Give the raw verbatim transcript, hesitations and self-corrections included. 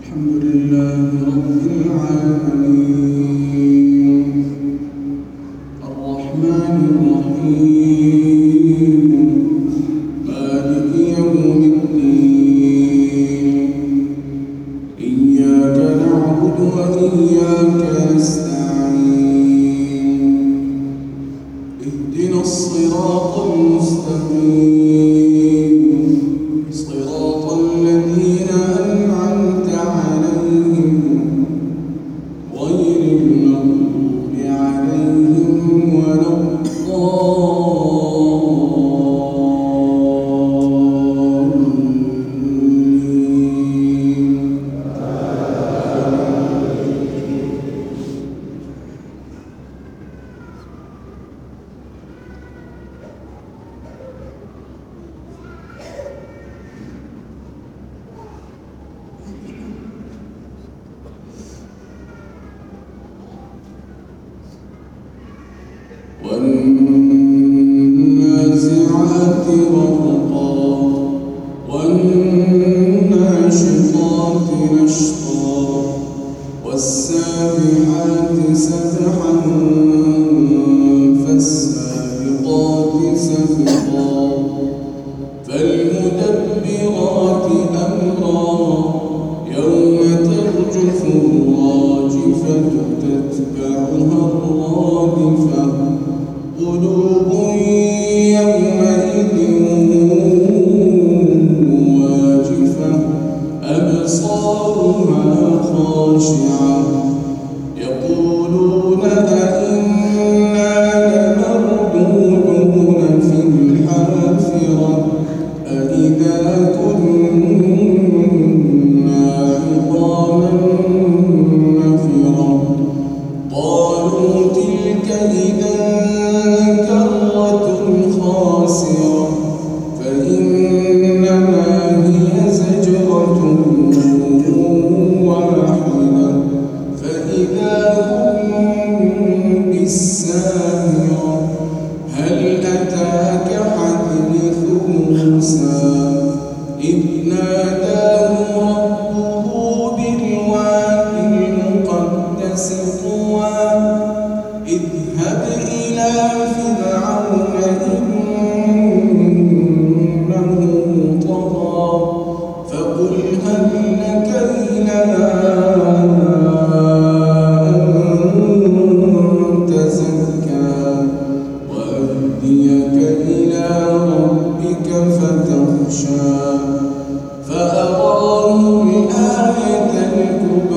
الحمد لله رب العالمين الرحمن الرحيم مالك يوم الدين إياك نعبد وإياك نستعين اهدنا الصراط المستقيم صراط الذين أنعمت عليهم غير المغضوب عليهم ولا الضالين. والنازعات غرقا والناشطات نشطا والسابحات سبحا فالسابقات سبقا فالمدبرات أمرا يوم ترجف الراجفة تتبعها الرادفة قلوب يومئذ واجفة أبصارها خاشعة يقولون أئنا لمردودون في الحافرة أئذا كنا عظاما نخرة قالوا تلك إذا خاسرة فإنما هي زجرة واحدة فإذا هم بالساهرة هل أتاك حديث موسى إذ ناداه ربه بالوادي المقدس طوى اذهب إلى فرعون إنه طغى فقل هل لك إلى أن تزكى وأهديك إلى ربك فتخشى فأراه الآية الكبرى